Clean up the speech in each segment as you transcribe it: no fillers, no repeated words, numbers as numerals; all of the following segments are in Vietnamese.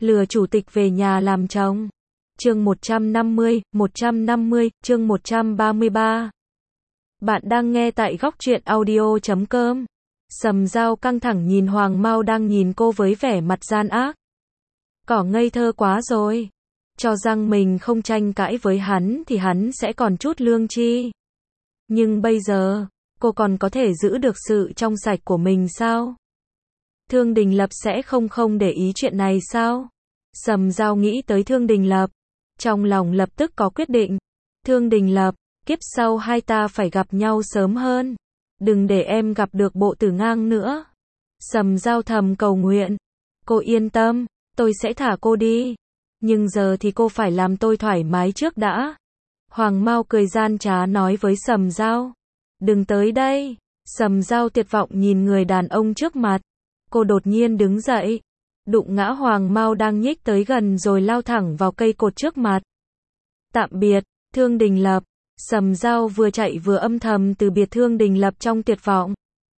Lừa chủ tịch về nhà làm chồng. Chương 150, chương 133. Bạn đang nghe tại góc truyện audio.com. Sầm Dao căng thẳng nhìn Hoàng Mao đang nhìn cô với vẻ mặt gian ác. Cỏ ngây thơ quá rồi. Cho rằng mình không tranh cãi với hắn thì hắn sẽ còn chút lương tri. Nhưng bây giờ, cô còn có thể giữ được sự trong sạch của mình sao? Thương Đình Lập sẽ không để ý chuyện này sao? Sầm Dao nghĩ tới Thương Đình Lập. Trong lòng lập tức có quyết định. Thương Đình Lập, kiếp sau hai ta phải gặp nhau sớm hơn. Đừng để em gặp được bộ tử ngang nữa. Sầm Dao thầm cầu nguyện. Cô yên tâm, tôi sẽ thả cô đi. Nhưng giờ thì cô phải làm tôi thoải mái trước đã. Hoàng Mao cười gian trá nói với Sầm Dao. Đừng tới đây. Sầm Dao tuyệt vọng nhìn người đàn ông trước mặt. Cô đột nhiên đứng dậy. Đụng ngã Hoàng Mao đang nhích tới gần rồi lao thẳng vào cây cột trước mặt. Tạm biệt, Thương Đình Lập. Sầm Dao vừa chạy vừa âm thầm từ biệt Thương Đình Lập trong tuyệt vọng.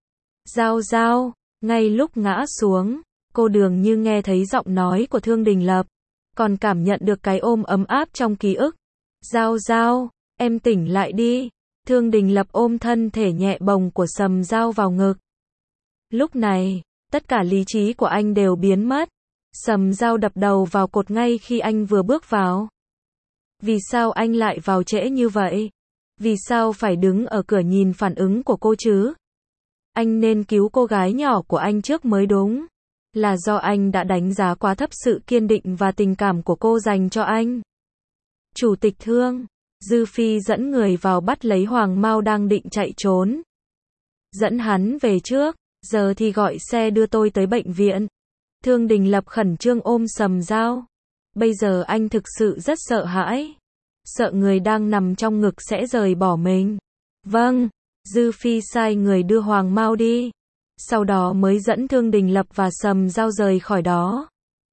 Dao, ngay lúc ngã xuống, cô dường như nghe thấy giọng nói của Thương Đình Lập, còn cảm nhận được cái ôm ấm áp trong ký ức. Dao, em tỉnh lại đi. Thương Đình Lập ôm thân thể nhẹ bồng của Sầm Dao vào ngực. Lúc này, tất cả lý trí của anh đều biến mất. Sầm Dao đập đầu vào cột ngay khi anh vừa bước vào. Vì sao anh lại vào trễ như vậy? Vì sao phải đứng ở cửa nhìn phản ứng của cô chứ? Anh nên cứu cô gái nhỏ của anh trước mới đúng. Là do anh đã đánh giá quá thấp sự kiên định và tình cảm của cô dành cho anh. Chủ tịch Thương, Dư Phi dẫn người vào bắt lấy Hoàng Mao đang định chạy trốn. Dẫn hắn về trước, giờ thì gọi xe đưa tôi tới bệnh viện. Thương Đình Lập khẩn trương ôm Sầm Dao. Bây giờ anh thực sự rất sợ hãi. Sợ người đang nằm trong ngực sẽ rời bỏ mình. Vâng, Dư Phi sai người đưa Hoàng Mao đi. Sau đó mới dẫn Thương Đình Lập và Sầm Dao rời khỏi đó.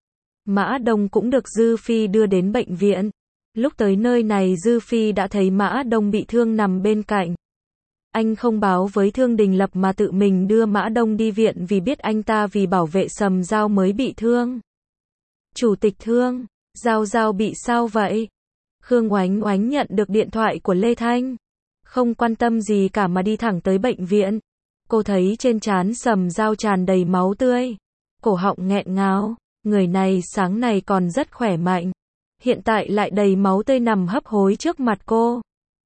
Mã Đông cũng được Dư Phi đưa đến bệnh viện. Lúc tới nơi này Dư Phi đã thấy Mã Đông bị thương nằm bên cạnh. Anh không báo với Thương Đình Lập mà tự mình đưa Mã Đông đi viện vì biết anh ta vì bảo vệ Sầm Dao mới bị thương. Chủ tịch Thương, Dao bị sao vậy? Khương Oánh Oánh nhận được điện thoại của Lê Thanh. Không quan tâm gì cả mà đi thẳng tới bệnh viện. Cô thấy trên trán Sầm Dao tràn đầy máu tươi. Cổ họng nghẹn ngào. Người này sáng nay còn rất khỏe mạnh. Hiện tại lại đầy máu tươi nằm hấp hối trước mặt cô.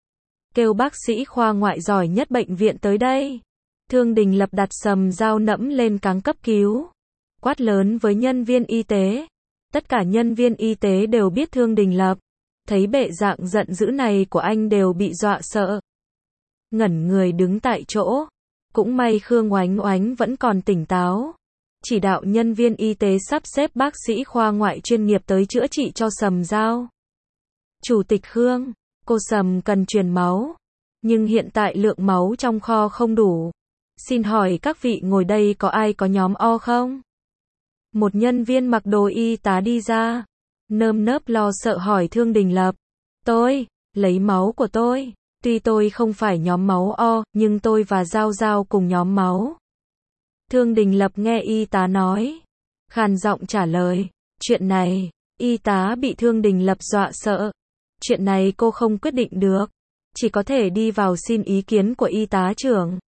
Kêu bác sĩ khoa ngoại giỏi nhất bệnh viện tới đây. Thương Đình Lập đặt Sầm Dao nẫm lên cáng cấp cứu. Quát lớn với nhân viên y tế. Tất cả nhân viên y tế đều biết Thương Đình Lập. Thấy bệ dạng giận dữ này của anh đều bị dọa sợ. Ngẩn người đứng tại chỗ. Cũng may Khương Oánh Oánh vẫn còn tỉnh táo. Chỉ đạo nhân viên y tế sắp xếp bác sĩ khoa ngoại chuyên nghiệp tới chữa trị cho Sầm Dao. Chủ tịch Khương, cô Sầm cần truyền máu. Nhưng hiện tại lượng máu trong kho không đủ. Xin hỏi các vị ngồi đây có ai có nhóm O không? Một nhân viên mặc đồ y tá đi ra. Nơm nớp lo sợ hỏi Thương Đình Lập. Tôi, lấy máu của tôi. Tuy tôi không phải nhóm máu O, nhưng tôi và Dao cùng nhóm máu. Thương Đình Lập nghe y tá nói. Khàn giọng trả lời. Chuyện này, y tá bị Thương Đình Lập dọa sợ. Chuyện này cô không quyết định được. Chỉ có thể đi vào xin ý kiến của y tá trưởng.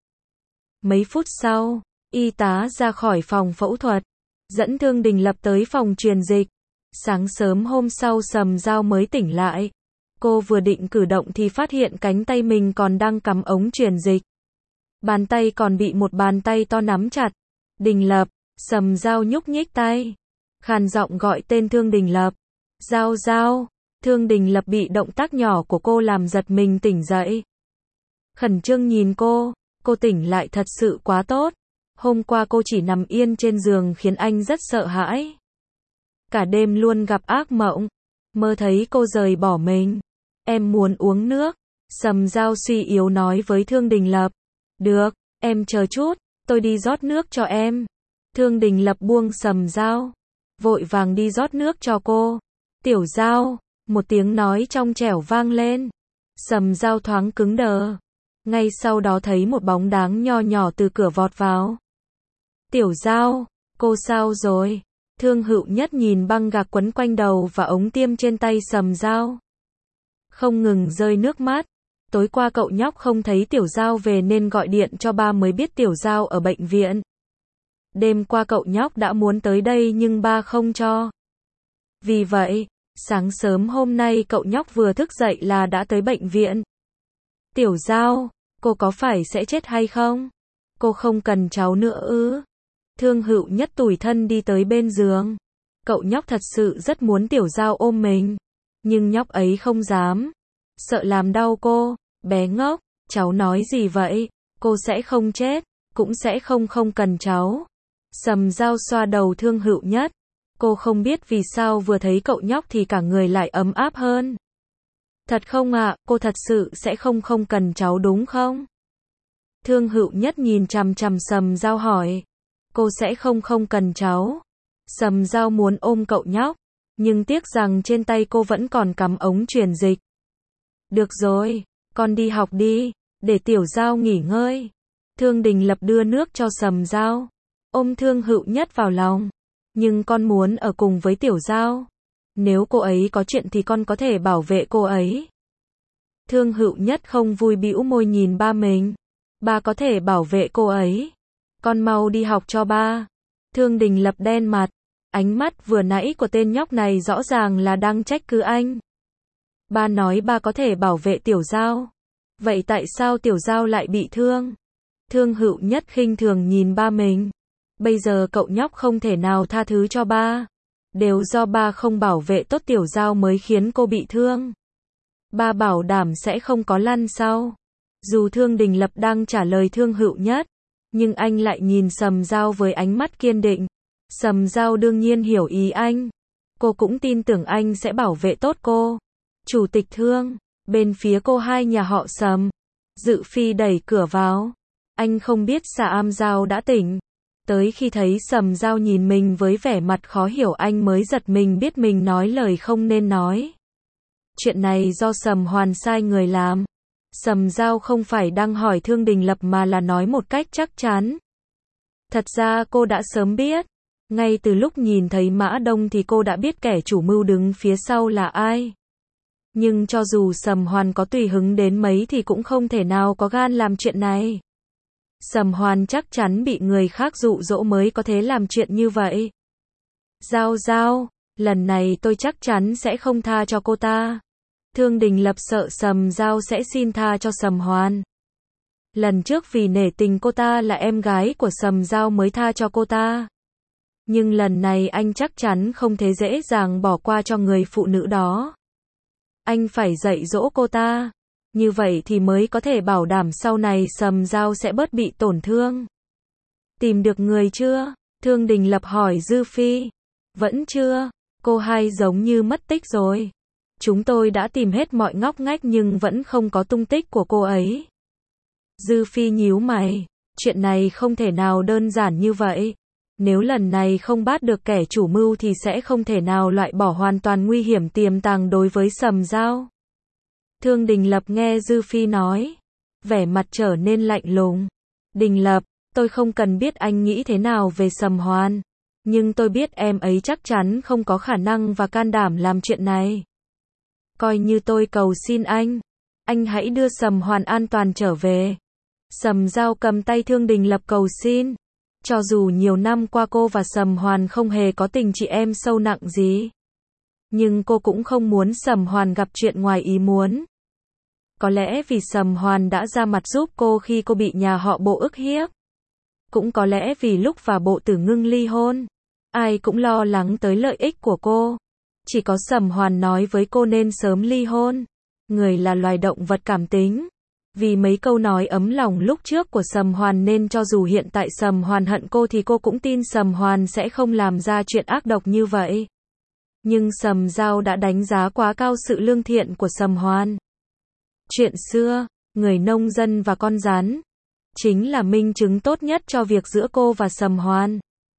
Mấy phút sau, y tá ra khỏi phòng phẫu thuật. Dẫn Thương Đình Lập tới phòng truyền dịch. Sáng sớm hôm sau Sầm Dao mới tỉnh lại. Cô vừa định cử động thì phát hiện cánh tay mình còn đang cắm ống truyền dịch. Bàn tay còn bị một bàn tay to nắm chặt. Đình Lập, Sầm Dao nhúc nhích tay. Khàn giọng gọi tên Thương Đình Lập. Dao. Thương Đình Lập bị động tác nhỏ của cô làm giật mình tỉnh dậy. Khẩn trương nhìn cô tỉnh lại thật sự quá tốt. Hôm qua cô chỉ nằm yên trên giường khiến anh rất sợ hãi. Cả đêm luôn gặp ác mộng. Mơ thấy cô rời bỏ mình. Em muốn uống nước. Sầm Dao suy yếu nói với Thương Đình Lập. Được, em chờ chút, tôi đi rót nước cho em. Thương Đình Lập buông Sầm Dao. Vội vàng đi rót nước cho cô. Tiểu Dao, một tiếng nói trong trẻo vang lên. Sầm Dao thoáng cứng đờ. Ngay sau đó thấy một bóng dáng nho nhỏ từ cửa vọt vào. Tiểu Dao, cô sao rồi? Thương Hữu Nhất nhìn băng gạc quấn quanh đầu và ống tiêm trên tay Sầm Dao, không ngừng rơi nước mắt. Tối qua cậu nhóc không thấy Tiểu Giao về nên gọi điện cho ba mới biết Tiểu Giao ở bệnh viện. Đêm qua cậu nhóc đã muốn tới đây nhưng ba không cho. Vì vậy, sáng sớm hôm nay cậu nhóc vừa thức dậy là đã tới bệnh viện. Tiểu Giao, cô có phải sẽ chết hay không? Cô không cần cháu nữa ư? Thương Hữu Nhất tủi thân đi tới bên giường. Cậu nhóc thật sự rất muốn Tiểu Giao ôm mình. Nhưng nhóc ấy không dám. Sợ làm đau cô. Bé ngốc, cháu nói gì vậy? Cô sẽ không chết. Cũng sẽ không cần cháu. Sầm Dao xoa đầu Thương Hữu Nhất. Cô không biết vì sao vừa thấy cậu nhóc thì cả người lại ấm áp hơn. Thật không ạ, cô thật sự sẽ không cần cháu đúng không? Thương Hữu Nhất nhìn chằm chằm Sầm Dao hỏi. Cô sẽ không cần cháu. Sầm Dao muốn ôm cậu nhóc, nhưng tiếc rằng trên tay cô vẫn còn cắm ống truyền dịch. Được rồi, con đi học đi, để Tiểu Giao nghỉ ngơi. Thương Đình Lập đưa nước cho Sầm Dao, ôm Thương Hữu Nhất vào lòng. Nhưng con muốn ở cùng với Tiểu Giao. Nếu cô ấy có chuyện thì con có thể bảo vệ cô ấy. Thương Hữu Nhất không vui bĩu môi nhìn ba mình. Ba có thể bảo vệ cô ấy. Con mau đi học cho ba. Thương Đình Lập đen mặt. Ánh mắt vừa nãy của tên nhóc này rõ ràng là đang trách cứ anh. Ba nói ba có thể bảo vệ Tiểu Giao. Vậy tại sao Tiểu Giao lại bị thương? Thương Hữu Nhất khinh thường nhìn ba mình. Bây giờ cậu nhóc không thể nào tha thứ cho ba. Đều do ba không bảo vệ tốt Tiểu Giao mới khiến cô bị thương. Ba bảo đảm sẽ không có lăn sau. Dù Thương Đình Lập đang trả lời Thương Hữu Nhất, nhưng anh lại nhìn Sầm Dao với ánh mắt kiên định. Sầm Dao đương nhiên hiểu ý anh. Cô cũng tin tưởng anh sẽ bảo vệ tốt cô. Chủ tịch Thương, bên phía cô hai nhà họ Sầm. Dự Phi đẩy cửa vào. Anh không biết Sầm Dao đã tỉnh. Tới khi thấy Sầm Dao nhìn mình với vẻ mặt khó hiểu anh mới giật mình biết mình nói lời không nên nói. Chuyện này do Sầm Hoàn sai người làm. Sầm Dao không phải đang hỏi Thương Đình Lập mà là nói một cách chắc chắn. Thật ra cô đã sớm biết. Ngay từ lúc nhìn thấy Mã Đông thì cô đã biết kẻ chủ mưu đứng phía sau là ai. Nhưng cho dù Sầm Hoàn có tùy hứng đến mấy thì cũng không thể nào có gan làm chuyện này. Sầm Hoàn chắc chắn bị người khác dụ dỗ mới có thể làm chuyện như vậy. Giao, lần này tôi chắc chắn sẽ không tha cho cô ta. Thương Đình Lập sợ Sầm Dao sẽ xin tha cho Sầm Hoàn. Lần trước vì nể tình cô ta là em gái của Sầm Dao mới tha cho cô ta. Nhưng lần này anh chắc chắn không thể dễ dàng bỏ qua cho người phụ nữ đó. Anh phải dạy dỗ cô ta. Như vậy thì mới có thể bảo đảm sau này Sầm Dao sẽ bớt bị tổn thương. Tìm được người chưa? Thương Đình Lập hỏi Dư Phi. Vẫn chưa. Cô hai giống như mất tích rồi. Chúng tôi đã tìm hết mọi ngóc ngách nhưng vẫn không có tung tích của cô ấy. Dư Phi nhíu mày. Chuyện này không thể nào đơn giản như vậy. Nếu lần này không bắt được kẻ chủ mưu thì sẽ không thể nào loại bỏ hoàn toàn nguy hiểm tiềm tàng đối với Sầm Dao. Thương Đình Lập nghe Dư Phi nói. Vẻ mặt trở nên lạnh lùng. Đình Lập, tôi không cần biết anh nghĩ thế nào về Sầm Hoàn. Nhưng tôi biết em ấy chắc chắn không có khả năng và can đảm làm chuyện này. Coi như tôi cầu xin anh hãy đưa Sầm Hoàn an toàn trở về. Sầm Dao cầm tay Thương Đình Lập cầu xin. Cho dù nhiều năm qua cô và Sầm Hoàn không hề có tình chị em sâu nặng gì. Nhưng cô cũng không muốn Sầm Hoàn gặp chuyện ngoài ý muốn. Có lẽ vì Sầm Hoàn đã ra mặt giúp cô khi cô bị nhà họ Bộ ức hiếp. Cũng có lẽ vì lúc và Bộ Tử Ngưng ly hôn. Ai cũng lo lắng tới lợi ích của cô. Chỉ có Sầm Hoàn nói với cô nên sớm ly hôn. Người là loài động vật cảm tính. Vì mấy câu nói ấm lòng lúc trước của Sầm Hoàn nên cho dù hiện tại Sầm Hoàn hận cô thì cô cũng tin Sầm Hoàn sẽ không làm ra chuyện ác độc như vậy. Nhưng Sầm Dao đã đánh giá quá cao sự lương thiện của Sầm Hoàn. Chuyện xưa, người nông dân và con rắn, chính là minh chứng tốt nhất cho việc giữa cô và Sầm Hoàn.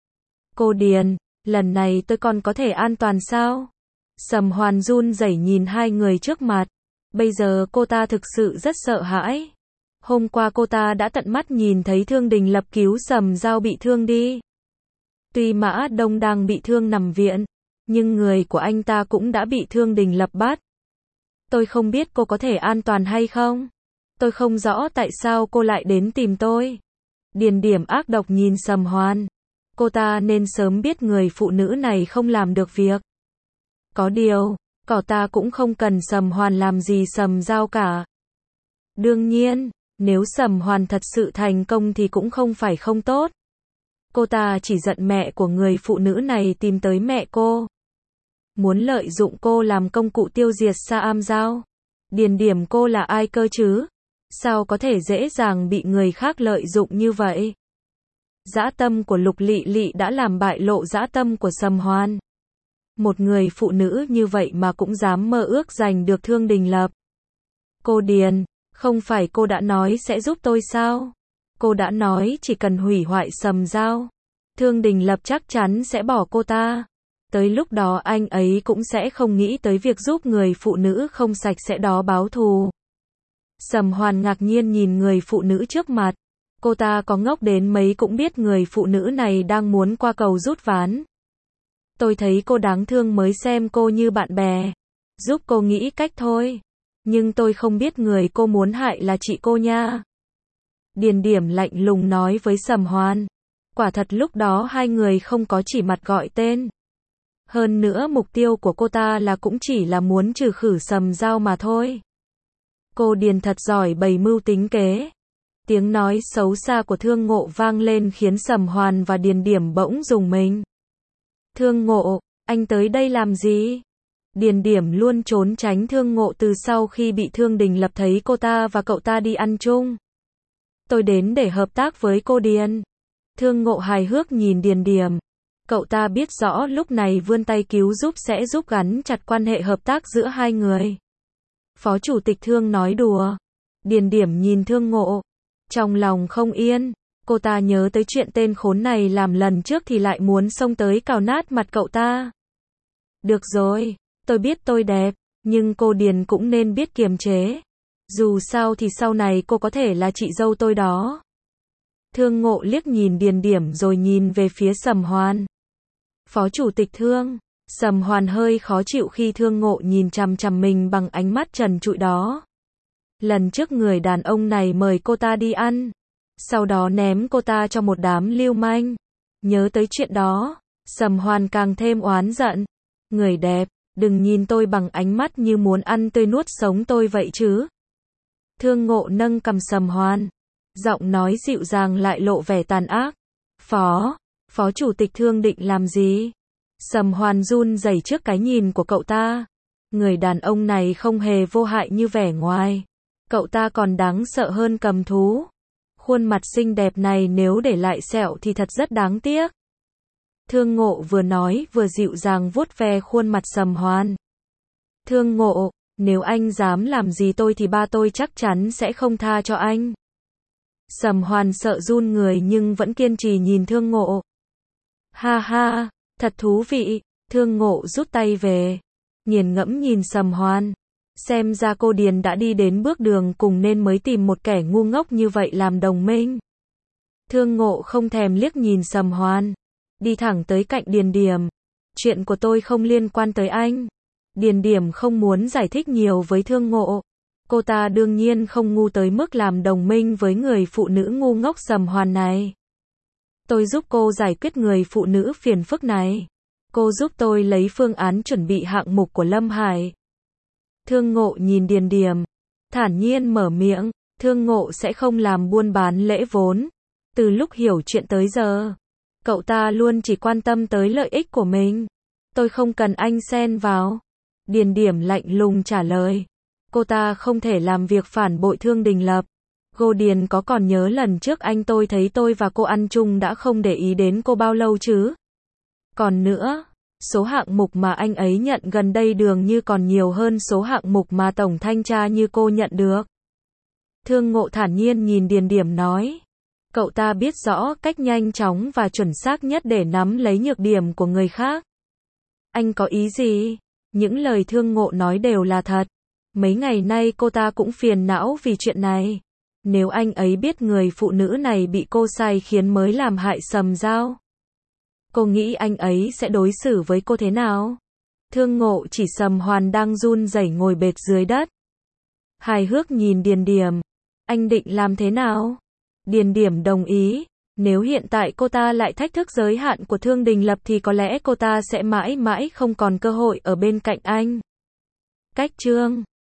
Cô Điền, lần này tôi còn có thể an toàn sao? Sầm Hoàn run rẩy nhìn hai người trước mặt. Bây giờ cô ta thực sự rất sợ hãi. Hôm qua cô ta đã tận mắt nhìn thấy Thương Đình Lập cứu Sầm Dao bị thương đi. Tuy Mã Đông đang bị thương nằm viện, nhưng người của anh ta cũng đã bị Thương Đình Lập bắt. Tôi không biết cô có thể an toàn hay không. Tôi không rõ tại sao cô lại đến tìm tôi. Điền Điểm ác độc nhìn Sầm Hoan. Cô ta nên sớm biết người phụ nữ này không làm được việc. Có điều, cậu ta cũng không cần Sầm Hoan làm gì Sầm Giao cả. Đương nhiên, nếu Sầm Hoan thật sự thành công thì cũng không phải không tốt. Cô ta chỉ giận mẹ của người phụ nữ này tìm tới mẹ cô. Muốn lợi dụng cô làm công cụ tiêu diệt Sa Am Giao. Điền Điểm cô là ai cơ chứ? Sao có thể dễ dàng bị người khác lợi dụng như vậy? Dã tâm của Lục Lị Lị đã làm bại lộ dã tâm của Sầm Hoan. Một người phụ nữ như vậy mà cũng dám mơ ước giành được Thương Đình Lập. Cô Điền, không phải cô đã nói sẽ giúp tôi sao? Cô đã nói chỉ cần hủy hoại Sầm Giao, Thương Đình Lập chắc chắn sẽ bỏ cô ta. Tới lúc đó anh ấy cũng sẽ không nghĩ tới việc giúp người phụ nữ không sạch sẽ đó báo thù. Sầm Hoan ngạc nhiên nhìn người phụ nữ trước mặt. Cô ta có ngốc đến mấy cũng biết người phụ nữ này đang muốn qua cầu rút ván. Tôi thấy cô đáng thương mới xem cô như bạn bè. Giúp cô nghĩ cách thôi. Nhưng tôi không biết người cô muốn hại là chị cô nha. Điền Điểm lạnh lùng nói với Sầm Hoan. Quả thật lúc đó hai người không có chỉ mặt gọi tên. Hơn nữa mục tiêu của cô ta là cũng chỉ là muốn trừ khử Sầm Giao mà thôi. Cô Điền thật giỏi bày mưu tính kế. Tiếng nói xấu xa của Thương Ngộ vang lên khiến Sầm Hoan và Điền Điểm bỗng rùng mình. Thương Ngộ, anh tới đây làm gì? Điền Điểm luôn trốn tránh Thương Ngộ từ sau khi bị Thương Đình Lập thấy cô ta và cậu ta đi ăn chung. Tôi đến để hợp tác với cô Điền. Thương Ngộ hài hước nhìn Điền Điểm. Cậu ta biết rõ lúc này vươn tay cứu giúp sẽ giúp gắn chặt quan hệ hợp tác giữa hai người. Phó Chủ tịch Thương nói đùa. Điền Điểm nhìn Thương Ngộ. Trong lòng không yên. Cô ta nhớ tới chuyện tên khốn này làm lần trước thì lại muốn xông tới cào nát mặt cậu ta. Được rồi, tôi biết tôi đẹp, nhưng cô Điền cũng nên biết kiềm chế. Dù sao thì sau này cô có thể là chị dâu tôi đó. Thương Ngộ liếc nhìn Điền Điểm rồi nhìn về phía Sầm Hoan. Phó Chủ tịch Thương. Sầm Hoan hơi khó chịu khi Thương Ngộ nhìn chằm chằm mình bằng ánh mắt trần trụi đó. Lần trước người đàn ông này mời cô ta đi ăn, sau đó ném cô ta cho một đám lưu manh. Nhớ tới chuyện đó, Sầm Hoan càng thêm oán giận. Người đẹp, đừng nhìn tôi bằng ánh mắt như muốn ăn tươi nuốt sống tôi vậy chứ. Thương Ngộ nâng cằm Sầm Hoan, giọng nói dịu dàng lại lộ vẻ tàn ác. Phó Chủ tịch Thương định làm gì? Sầm Hoan run rẩy trước cái nhìn của cậu ta. Người đàn ông này không hề vô hại như vẻ ngoài. Cậu ta còn đáng sợ hơn cầm thú. Khuôn mặt xinh đẹp này nếu để lại sẹo thì thật rất đáng tiếc. Thương Ngộ vừa nói vừa dịu dàng vuốt ve khuôn mặt Sầm Hoan. Thương Ngộ, nếu anh dám làm gì tôi thì ba tôi chắc chắn sẽ không tha cho anh. Sầm Hoan sợ run người nhưng vẫn kiên trì nhìn Thương Ngộ. Ha ha, thật thú vị. Thương Ngộ rút tay về, nghiền ngẫm nhìn Sầm Hoan. Xem ra cô Điền đã đi đến bước đường cùng nên mới tìm một kẻ ngu ngốc như vậy làm đồng minh. Thương Ngộ không thèm liếc nhìn Sầm Hoan, đi thẳng tới cạnh Điền Điểm. Chuyện của tôi không liên quan tới anh. Điền Điểm không muốn giải thích nhiều với Thương Ngộ. Cô ta đương nhiên không ngu tới mức làm đồng minh với người phụ nữ ngu ngốc Sầm Hoan này. Tôi giúp cô giải quyết người phụ nữ phiền phức này. Cô giúp tôi lấy phương án chuẩn bị hạng mục của Lâm Hải. Thương Ngộ nhìn Điền Điểm, thản nhiên mở miệng. Thương Ngộ sẽ không làm buôn bán lễ vốn. Từ lúc hiểu chuyện tới giờ, cậu ta luôn chỉ quan tâm tới lợi ích của mình. Tôi không cần anh xen vào. Điền Điểm lạnh lùng trả lời. Cô ta không thể làm việc phản bội Thương Đình Lập. Cô Điền có còn nhớ lần trước anh tôi thấy tôi và cô ăn chung đã không để ý đến cô bao lâu chứ? Còn nữa, số hạng mục mà anh ấy nhận gần đây dường như còn nhiều hơn số hạng mục mà Tổng Thanh tra như cô nhận được. Thương Ngộ thản nhiên nhìn Điền Điểm nói. Cậu ta biết rõ cách nhanh chóng và chuẩn xác nhất để nắm lấy nhược điểm của người khác. Anh có ý gì? Những lời Thương Ngộ nói đều là thật. Mấy ngày nay cô ta cũng phiền não vì chuyện này. Nếu anh ấy biết người phụ nữ này bị cô sai khiến mới làm hại Sầm Giao, Cô nghĩ anh ấy sẽ đối xử với cô thế nào? Thương Ngộ chỉ Sầm Hoàn đang run rẩy ngồi bệt dưới đất. Hài hước nhìn Điền Điềm. Anh định làm thế nào? Điền Điềm đồng ý. Nếu hiện tại cô ta lại thách thức giới hạn của Thương Đình Lập thì có lẽ cô ta sẽ mãi mãi không còn cơ hội ở bên cạnh anh. Cách chương